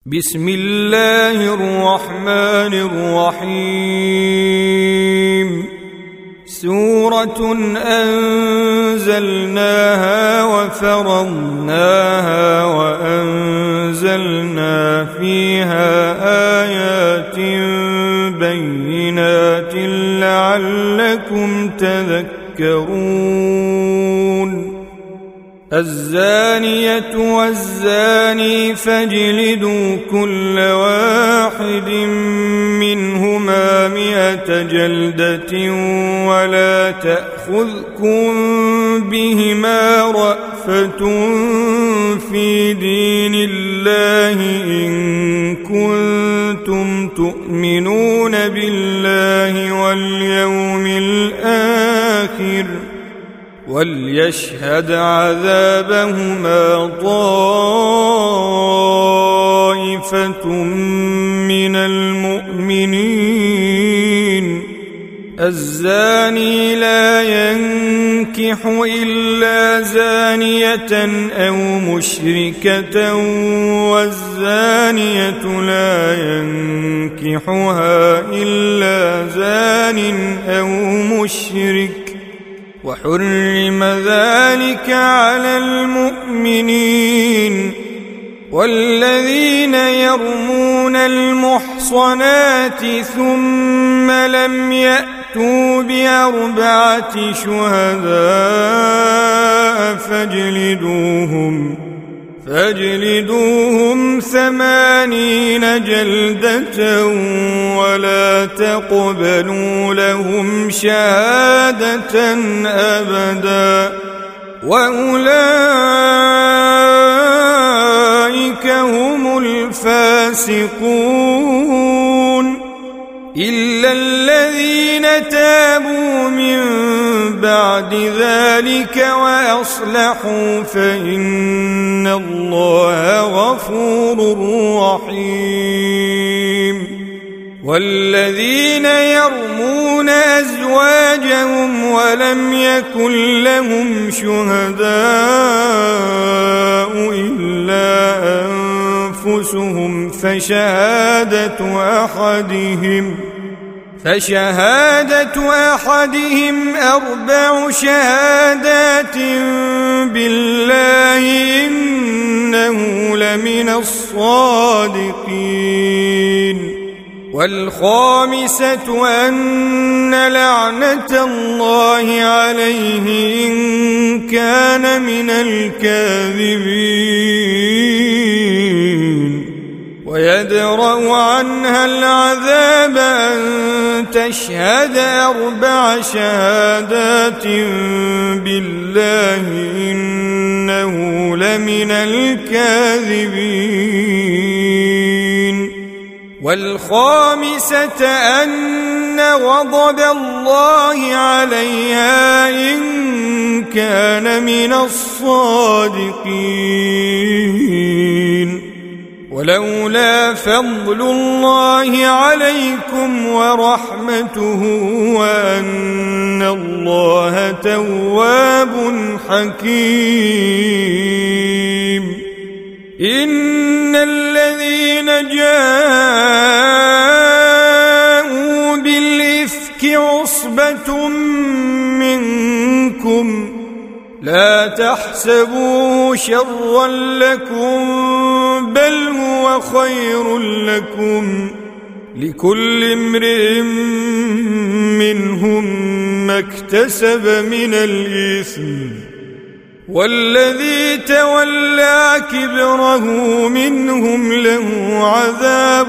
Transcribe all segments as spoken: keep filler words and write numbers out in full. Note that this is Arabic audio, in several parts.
بسم الله الرحمن الرحيم سورة أنزلناها وفرضناها وأنزلنا فيها آيات بينات لعلكم تذكرون الزانية والزاني فاجلدوا كل واحد منهما مئة جلدة ولا تأخذكم بهما رأفة في دين الله إن كنتم تؤمنون بالله واليوم الآخر وليشهد عذابهما طائفة من المؤمنين الزاني لا ينكح إلا زانية أو مشركة والزانية لا ينكحها إلا زان أو مشرك وحرم ذلك على المؤمنين والذين يرمون المحصنات ثم لم يأتوا بأربعة شهداء فاجلدوهم فاجلدوهم ثمانين جلدة ولا تقبلوا لهم شهادة أبدا وأولئك هم الفاسقون إلا الذين تابوا من بعد ذلك وأصلحوا فإن الله غفور رحيم والذين يرمون أزواجهم ولم يكن لهم شهداء إلا أنفسهم فشهادة أحدهم فشهادة أحدهم أربع شهادات بالله إنه لمن الصادقين والخامسة أن لعنة الله عليه إن كان من الكاذبين ويدرأ عنها العذاب أن تشهد أربع شهادات بالله إنه لمن الكاذبين والخامسة أن غضب الله عليها إن كان من الصادقين ولولا فضل الله عليكم ورحمته وأن الله تواب حكيم إن الذين جاءوا بالإفك عصبة منكم لا تحسبوه شرا لكم بل هو خير لكم لكل امرئ منهم ما اكتسب من الإثم والذي تولى كبره منهم له عذاب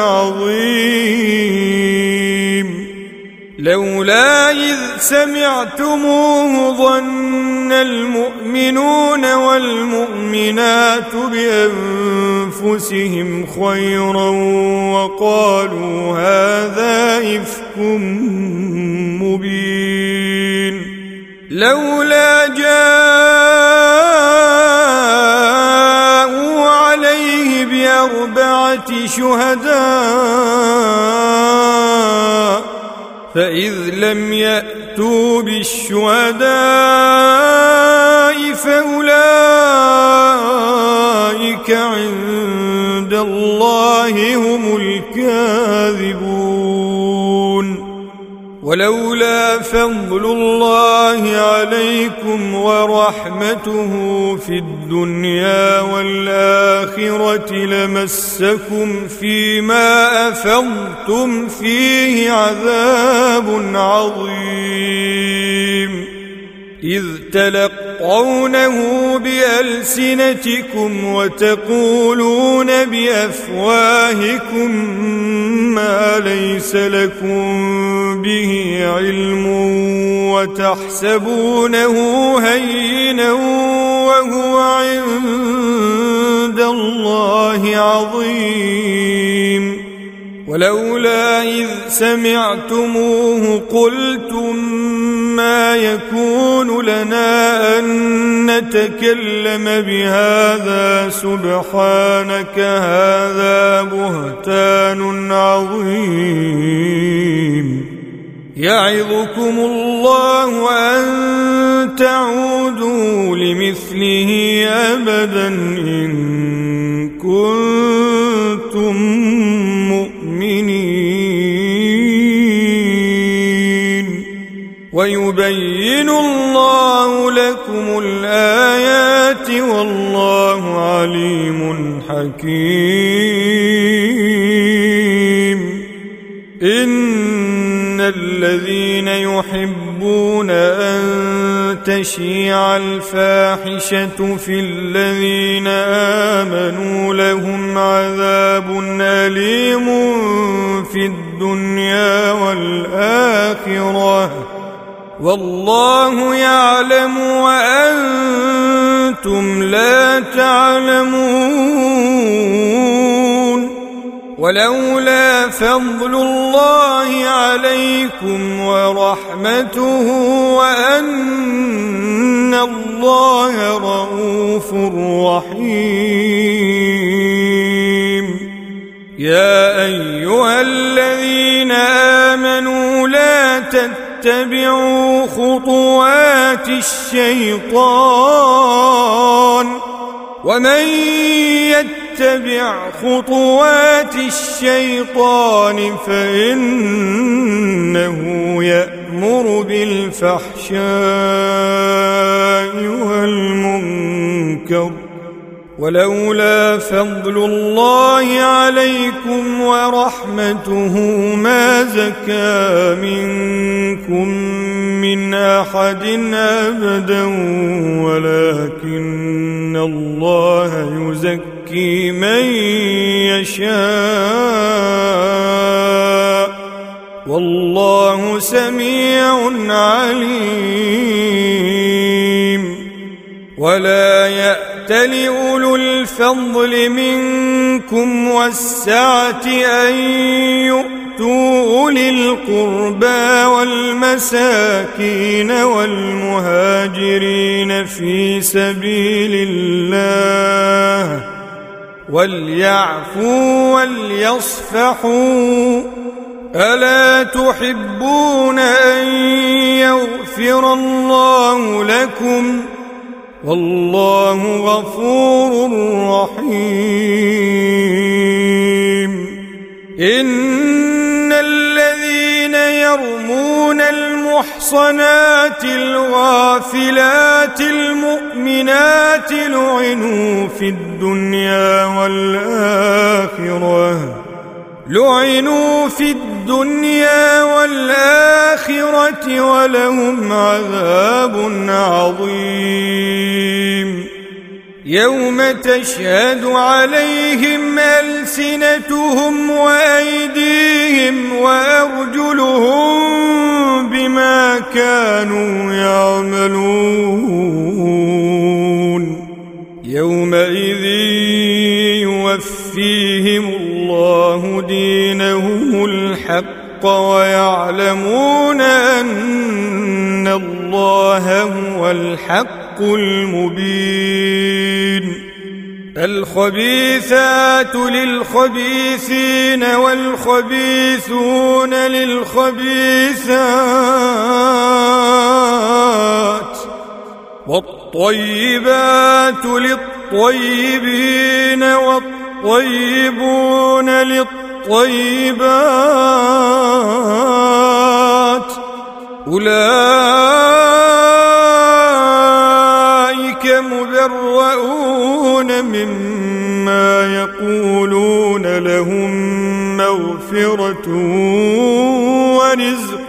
عظيم لولا إذ سمعتموه ظن المؤمنون والمؤمنات بأنفسهم خيرا وقالوا هذا إفك مبين لولا جاءوا عليه بأربعة شهداء فإذ لم يأتوا بالشهداء فأولئك عند الله هم الكاذبون ولولا فضل الله عليكم ورحمته في الدنيا والآخرة لمسكم فيما أفضتم فيه عذاب عظيم إذ تلقونه بألسنتكم وتقولون بأفواهكم ما ليس لكم به علم وتحسبونه هينا وهو عند الله عظيم ولولا إذ سمعتموه قلتم ما يكون لنا أن نتكلم بهذا سبحانك هذا بهتان عظيم يعظكم الله أن تعودوا لمثله أبدا إن كنتم مؤمنين ويبين الله لكم الآيات والله عليم حكيم إن الذين يحبون أن تشيع الفاحشة في الذين آمنوا لهم عذاب أليم في الدنيا والآخرة والله يعلم وأنتم لا تعلمون ولولا فضل الله عليكم ورحمته وأن الله رؤوف رحيم يا أيها الذين آمنوا لا تتبعوا خطوات الشيطان ومن يتبع خطوات الشيطان فإنه يأمر بالفحشاء والمنكر ولولا فضل الله عليكم ورحمته ما زكى منكم من أحد أبدا ولكن الله يزكي من يشاء والله سميع عليم ولا يأتل أولو الفضل منكم والسعة أن يؤتوا أولي القربى والمساكين والمهاجرين في سبيل الله وليعفوا وليصفحوا ألا تحبون أن يغفر الله لكم والله غفور رحيم إن الذين يرمون المحصنات الغافلات المؤمنات لعنوا في الدنيا والآخرة لعنوا في الدنيا والآخرة ولهم عذاب عظيم يوم تشهد عليهم ألسنتهم وأيديهم وأرجلهم بما كانوا يعملون يومئذ يوفيهم الله دينهم الحق ويعلمون أن الله هو الحق المبين الخبيثات للخبيثين والخبيثون للخبيثات والطيبات للطيبين والطيبات والطيبون للطيبات أولئك مبرؤون مما يقولون لهم مغفرة ورزق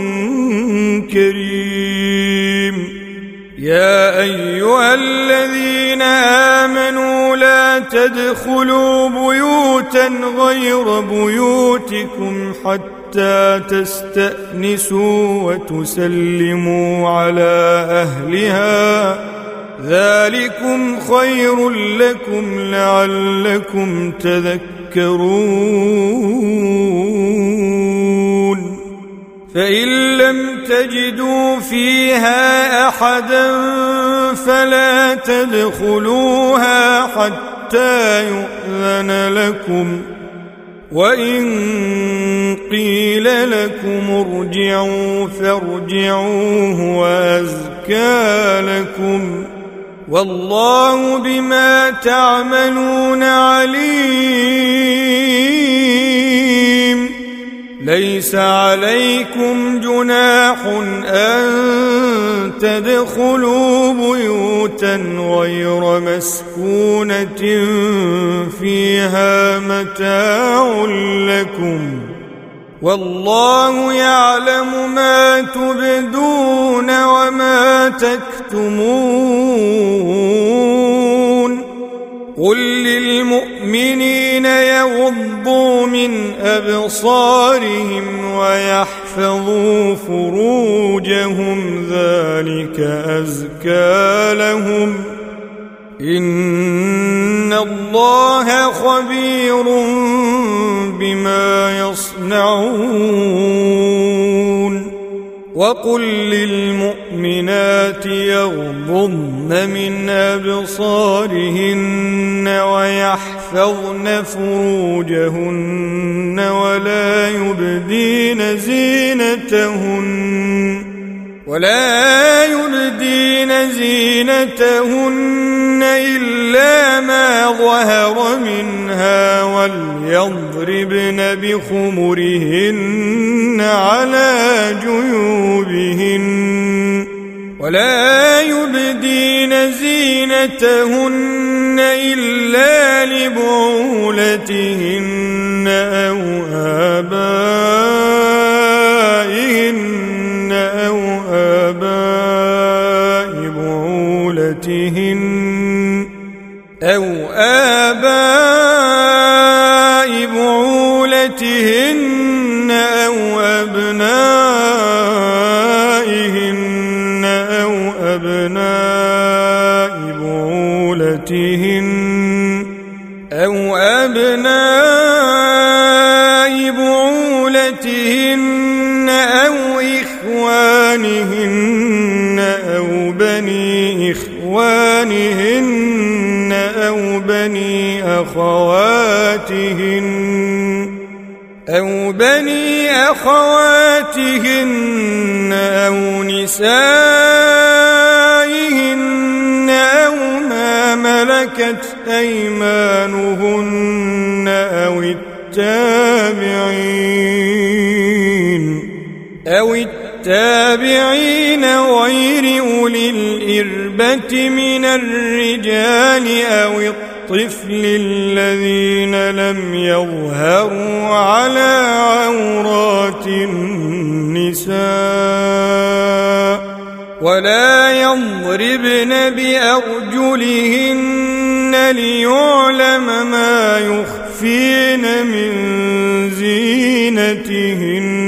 كريم يا أيها الذين آمنوا لا تدخلوا بيوتا غير بيوتكم حتى تستأنسوا وتسلموا على أهلها ذلكم خير لكم لعلكم تذكرون فإن لم تجدوا فيها أحدا فلا تدخلوها حتى يؤذن لكم وإن قيل لكم ارجعوا فارجعوا هو أزكى لكم والله بما تعملون عليم ليس عليكم جناح أن تدخلوا بيوتا غير مسكونة فيها متاع لكم والله يعلم ما تبدون وما تكتمون قل للمؤمنين يغضوا من أبصارهم ويحفظوا فروجهم ذلك أزكى لهم إن الله خبير بما يصنعون وقل للمؤمنات يغضضن من أبصارهن ويحفظن فروجهن ولا يبدين زينتهن ولا يبدين زينتهن إلا ما ظهر منها وليضربن بخمرهن على جيوبهن ولا يبدين زينتهن إلا لبعولتهن أو آبائهن أو آباء بعولتهن أو آباء بعولتهن أو أبنائهن أو أبناء بعولتهن أو أبناء بعولتهن أو إخوانهن أو بني إخوانهن أو بني أخواتهن أو بني أخواتهن أو نسائهن أو ما ملكت أيمانهن أو التابعين أو التابعين غير أولي الإربة من الرجال أو الطفل الذين لم يظهروا على عورات النساء ولا يضربن بأرجلهن ليعلم ما يخفين من زينتهن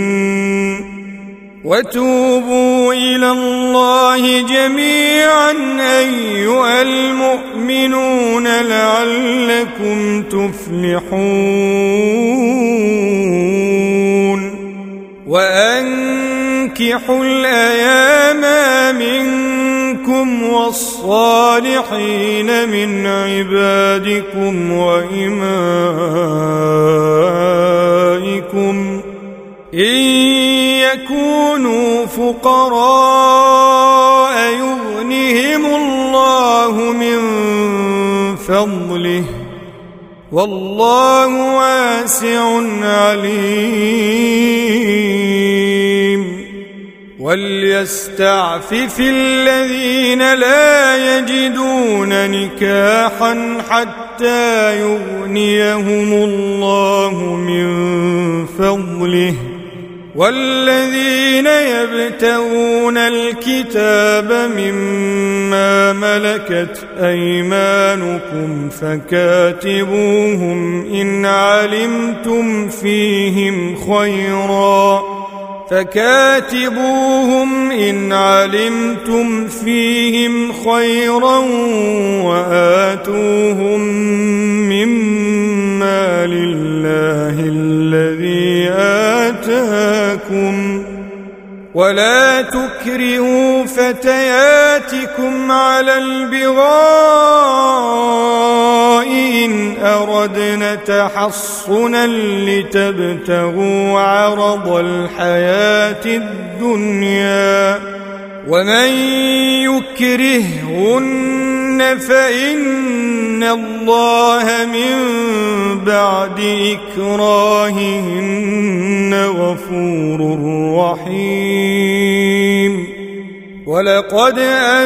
وتوبوا إلى الله جميعا أيها المؤمنون لعلكم تفلحون وأنكحوا الأيام منكم والصالحين من عبادكم وإمائكم إن يكونوا فقراء يغنهم الله من فضله والله واسع عليم. وليستعفف الذين لا يجدون نكاحا حتى يغنيهم الله من فضله، والذين يبتغون الكتاب مما ملكت أيمانكم فكاتبوهم إن علمتم فيهم خيرا فكاتبوهم إن علمتم فيهم خيرا وآتوهم مما لله الذي آتاكم، ولا تكرهوا فتياتكم على البغاء إن أردنا تحصنا لتبتغوا عرض الحياة الدنيا، ومن يكرههن فإن الله من بعد إكراههن غفور رحيم. ولقد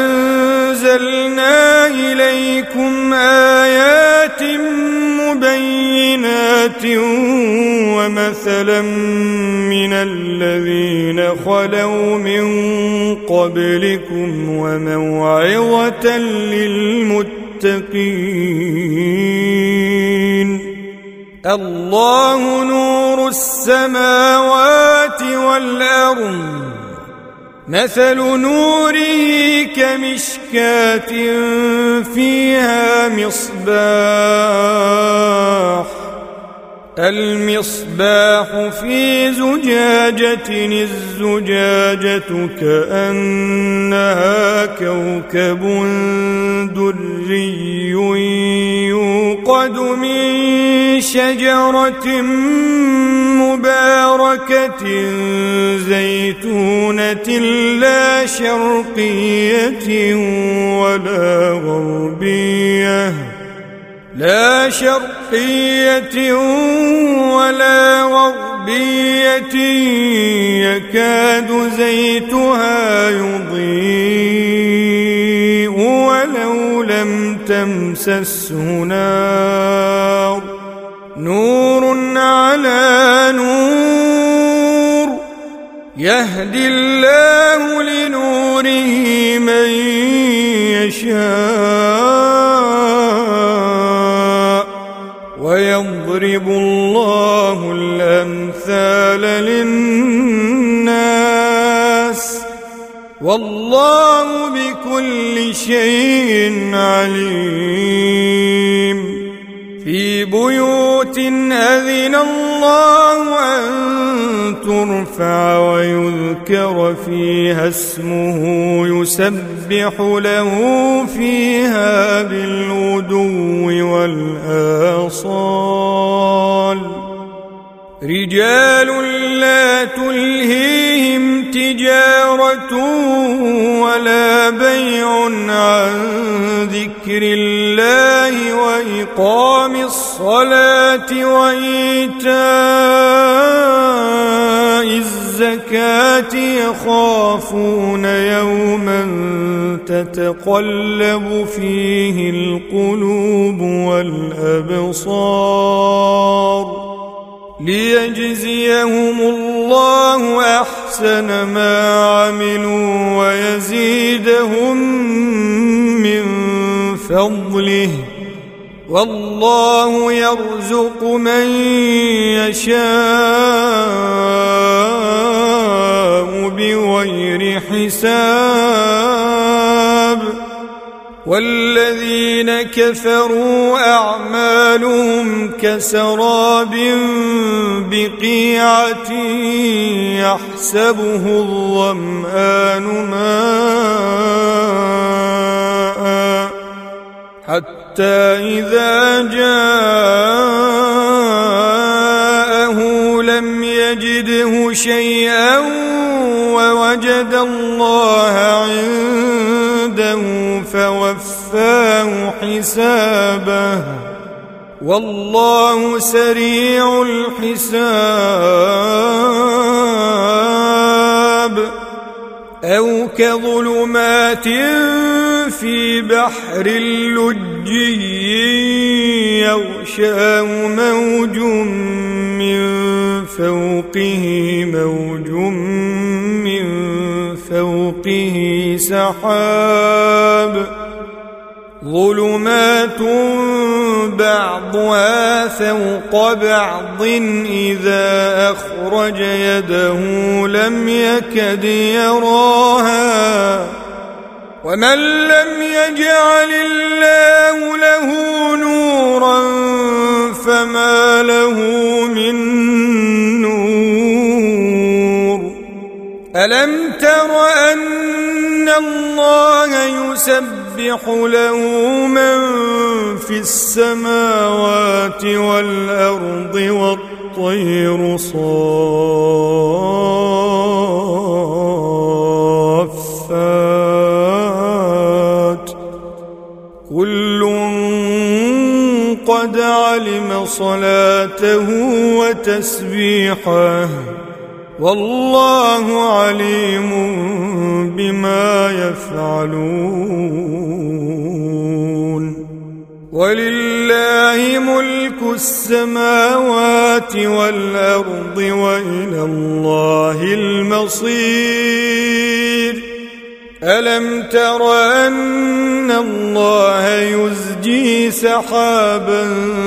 أنزلنا إليكم آيات مبينات ومثلا من الذين خلوا من قبلكم وموعظة للمتقين. الله نور السماوات والأرض، مثل نوره كمشكاة فيها مصباح، المصباح في زجاجة، الزجاجة كأنها كوكب دري يوقد من شجرة مباركة زيتونة لا شرقية ولا غربية لا شرقية ولا غربية يكاد زيتها يضيء ولو لم تمسسه نار، نور على نور، يهدي الله لنوره من يشاء، ويضرب الله الأمثال للناس، والله بكل شيء عليم. في بيوت أذن الله أن ترفع ويذكر فيها اسمه يسبح له فيها بالغدو والآصال، رجال لا تلهيهم تجارة ولا بيع عن ذكر الله وإقام الصلاة وإيتاء الزكاة يخافون يوما تتقلب فيه القلوب والأبصار، ليجزيهم الله أحسن ما عملوا ويزيدهم من فضله، والله يرزق من يشاء بغير حساب. والذين كفروا أعمالهم كسراب بقيعة يحسبه الظمآن ماء حتى إذا جاءه لم يجده شيئا ووجد الله عنده فوفاه حسابه والله سريع الحساب. أو كظلمات في بحر لجي يغشاه موج من فوقه موج من فوقه سحاب ظلمات بعضها فوق بعض إذا أخرج يده لم يكد يراها ومن لم يجعل الله له نورا فما له من نور. ألم تر أن الله يسبح له من في السماوات والأرض والطير صافات كل قد علم صلاته وتسبيحه والله عليم بما يفعلون. ولله ملك السماوات والأرض وإلى الله المصير. ألم تر أن الله يزجي سحابا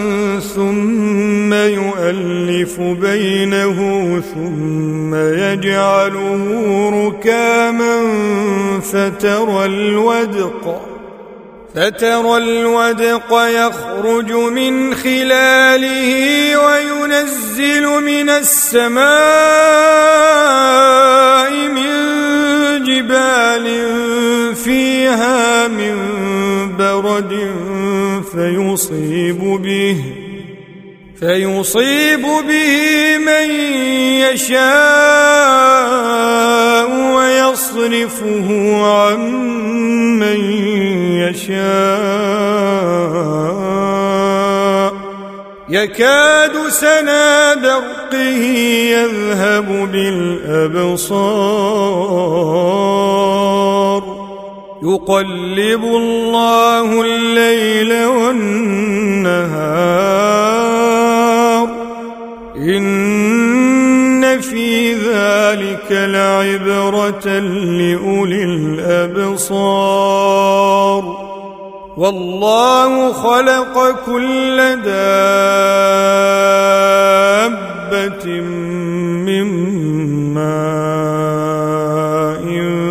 ثم يؤلف بينه ثم يجعله ركاما فترى الودق فترى الودق يخرج من خلاله وينزل من السماء من جبال فيها من برد فيصيب به فيصيب به من يشاء ويصرفه عن من يشاء يكاد سنا برقه يذهب بالأبصار يقلب الله الليل والنهار إن في ذلك لعبرة لأولي الأبصار. والله خلق كل دابة من ماء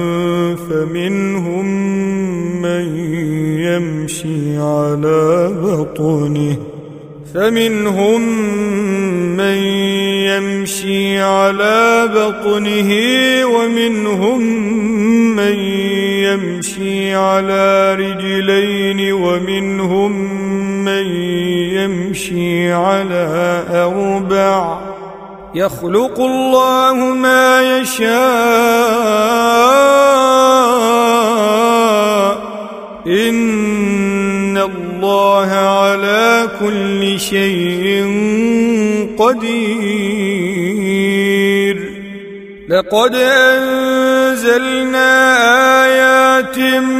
فمنهم من يمشي على بطنه فمنهم من يمشي على بطنه ومنهم من يمشي على رجلين ومنهم من يمشي على أربع يخلق الله ما يشاء إن الله على كل شيء قدير. لقد أنزلنا آيات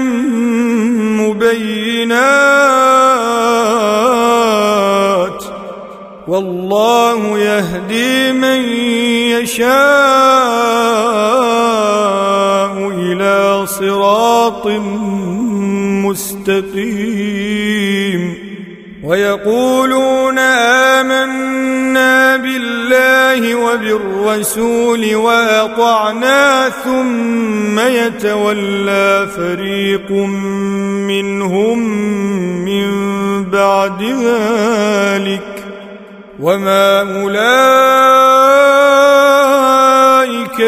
مبينات والله يهدي من يشاء إلى صراط مستقيم. ويقولون آمنا بالله وبالرسول وأطعنا ثم يتولى فريق منهم من بعد ذلك وما أولئك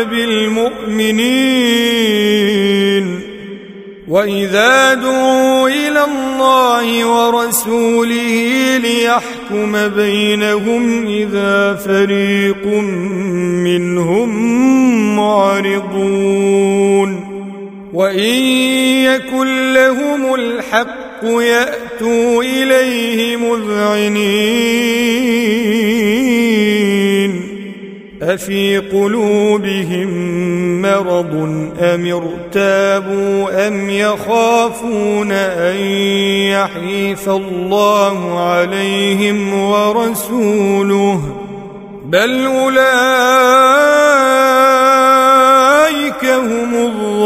بالمؤمنين. وإذا دعوا إلى الله ورسوله ليحكم بينهم إذا فريق منهم معرضون. وإن يكن لهم الحق يأتوا إليه مذعنين أفي قلوبهم مرض أم ارتابوا أم يخافون أن يحيف الله عليهم ورسوله بل أولئك هم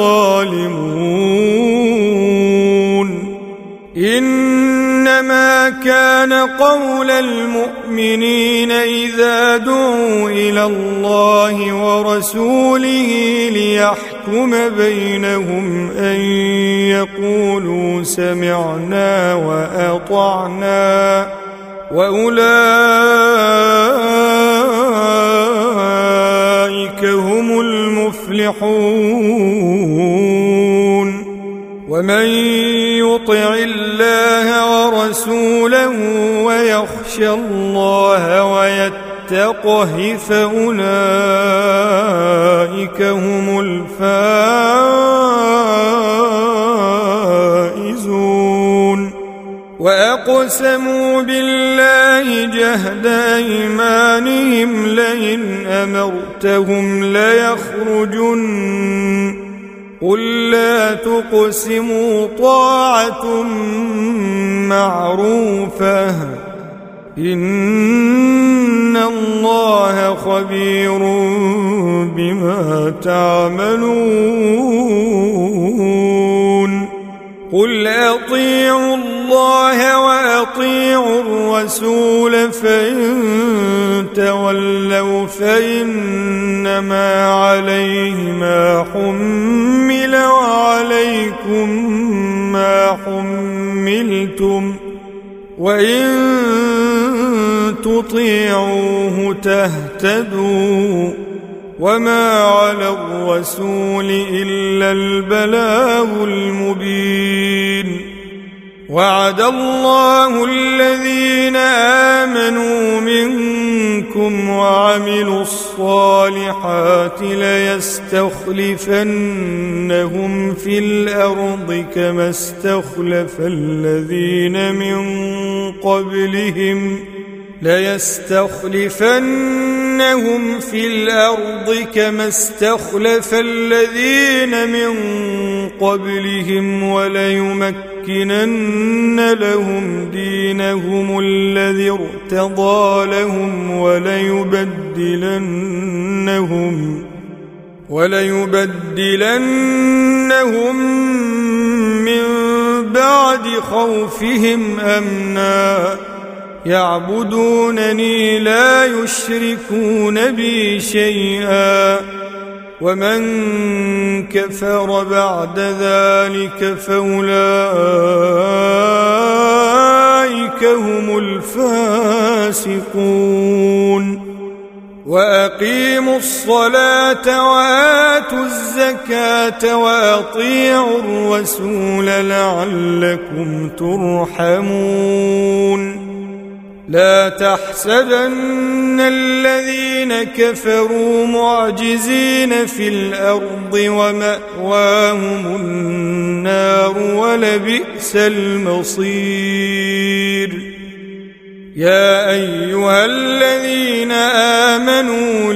الظالمون إنما كان قول المؤمنين إذا دعوا إلى الله ورسوله ليحكم بينهم أن يقولوا سمعنا وأطعنا وأولئك هم المفلحون ومن يطع الله ورسوله ويخشى الله ويتقه فأولئك هم الفائزون وأقسموا بالله جهد أيمانهم لئن أمرتهم ليخرجن قل لا تقسموا طاعة معروفة إن الله خبير بما تعملون قل أطيعوا الله وأطيعوا الرسول فإن تولوا فإنما عليه ما حمل وعليكم ما حملتم وإن تطيعوه تهتدوا وما على الرسول إلا البلاغ المبين وعد الله الذين آمنوا منكم وعملوا الصالحات ليستخلفنهم في الأرض كما استخلف الذين من قبلهم ليستخلفنهم في الأرض كما استخلف الذين من قبلهم وليمكنن لهم دينهم الذي ارتضى لهم وليبدلنهم وليبدلنهم من بعد خوفهم أمنا يعبدونني لا يشركون بي شيئا ومن كفر بعد ذلك فأولئك هم الفاسقون وأقيموا الصلاة وآتوا الزكاة وأطيعوا الرسول لعلكم ترحمون لا تحسبن الذين كفروا معجزين في الأرض ومأواهم النار ولبئس المصير يا أيها الذين آمنوا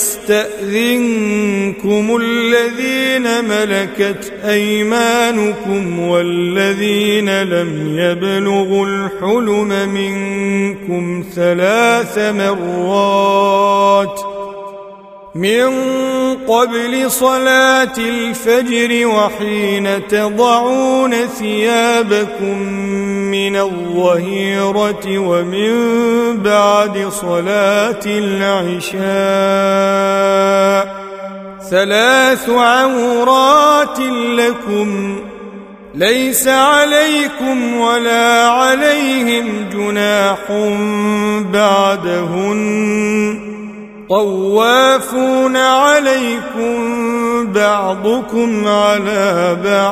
ليستأذنكم الذين ملكت أيمانكم والذين لم يبلغوا الحلم منكم ثلاث مرات من قبل صلاة الفجر وحين تضعون ثيابكم من الظهيرة ومن بعد صلاة العشاء ثلاث عورات لكم ليس عليكم ولا عليهم جناح بعدهن طوافون عليكم بعضكم على بعض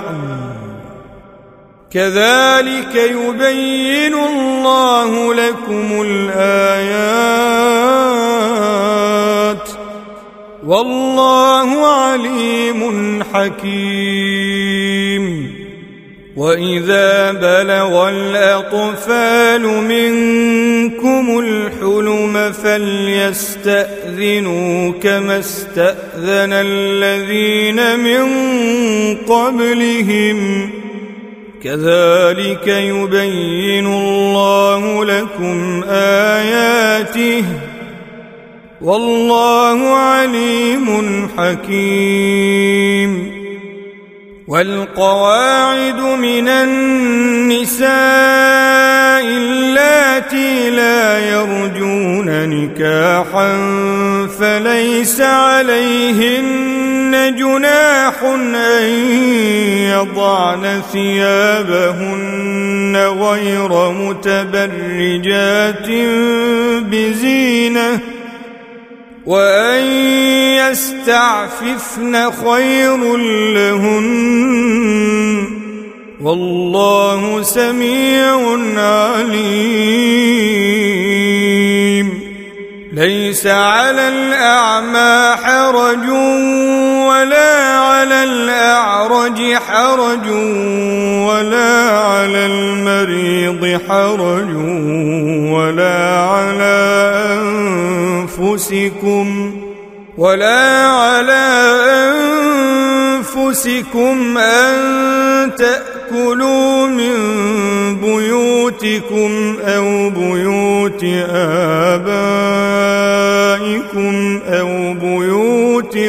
كذلك يبين الله لكم الآيات والله عليم حكيم وإذا بلغ الأطفال منكم الحلم فليستأذنوا كما استأذن الذين من قبلهم كذلك يبين الله لكم آياته والله عليم حكيم. والقواعد من النساء اللاتي لا يرجون نكاحا فليس عليهن جناح أن يضعن ثيابهن غير متبرجات بزينة وأن يستعففن خير لهن والله سميع عليم. ليس على الأعمى حرج ولا على الأعرج حرج ولا على المريض حرج ولا على أنفسكم ولا على أنفسكم أن تأكلوا من بيوتكم أو بيوت آبائكم أو بيوت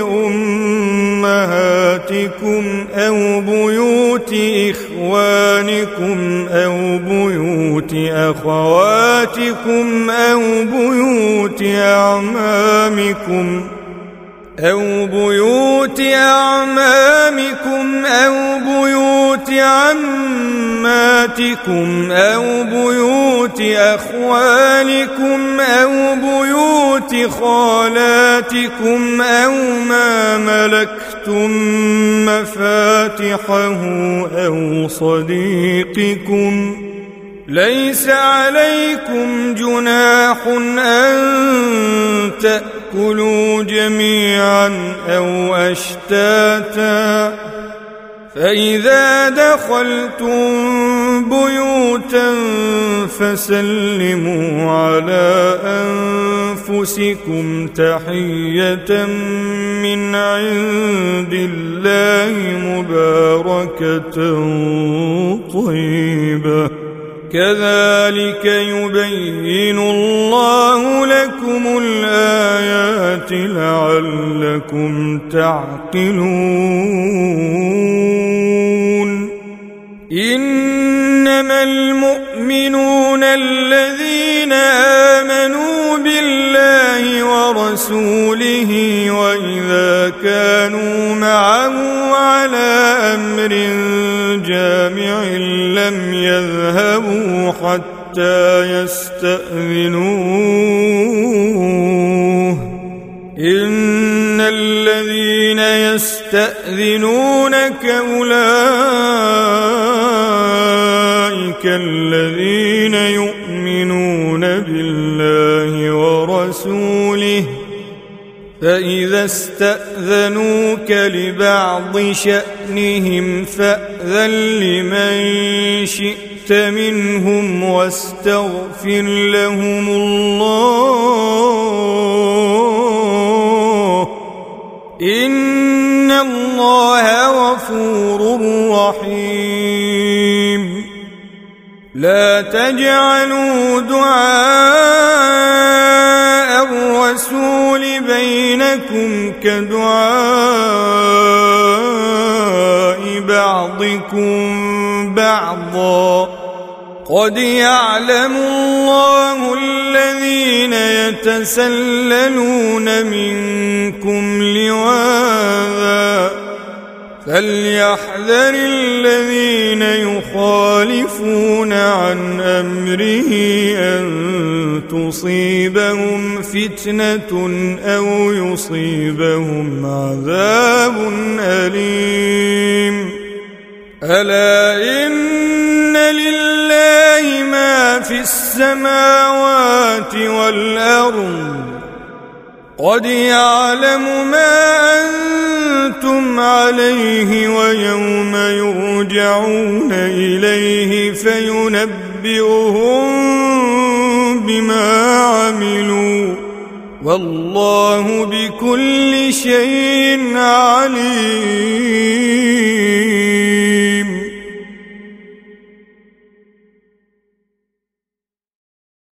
أمهاتكم أو بيوت إخوانكم أو بيوت أخواتكم أو بيوت أعمامكم أو بيوت أعمامكم أو بيوت عماتكم أو بيوت أخوالكم أو بيوت خالاتكم أو ما ملكتم مفاتحه أو صديقكم. ليس عليكم جناح أن تأكلوا جميعا أو أشتاتا فإذا دخلتم بيوتا فسلموا على أنفسكم تحية من عند الله مباركة طيبة كذلك يبين الله لكم الآيات لعلكم تعقلون. إنما المؤمنون الذين آمنوا بالله ورسوله وإذا كانوا معه على أمر جامع لم يذهبوا حتى يستأذنوه. إن الذين يستأذنونك أولئك الذين يؤمنون بالله ورسوله فإذا استأذنوك لبعض شأنهم فأذن لمن شئت منهم واستغفر لهم الله إن الله غفور رحيم. لا تجعلوا دعاء الرسول بينكم كدعاء بعضكم بعضا قد يعلم الله الذين يتسللون منكم لواذا فليحذر الذين يخالفون عن أمره أن تصيبهم فتنة أو يصيبهم عذاب أليم. ألا إن لله ما في السماوات والأرض قد يعلم ما أنتم أنتم عليه ويوم يرجعون إليه فينبئهم بما عملوا والله بكل شيء عليم.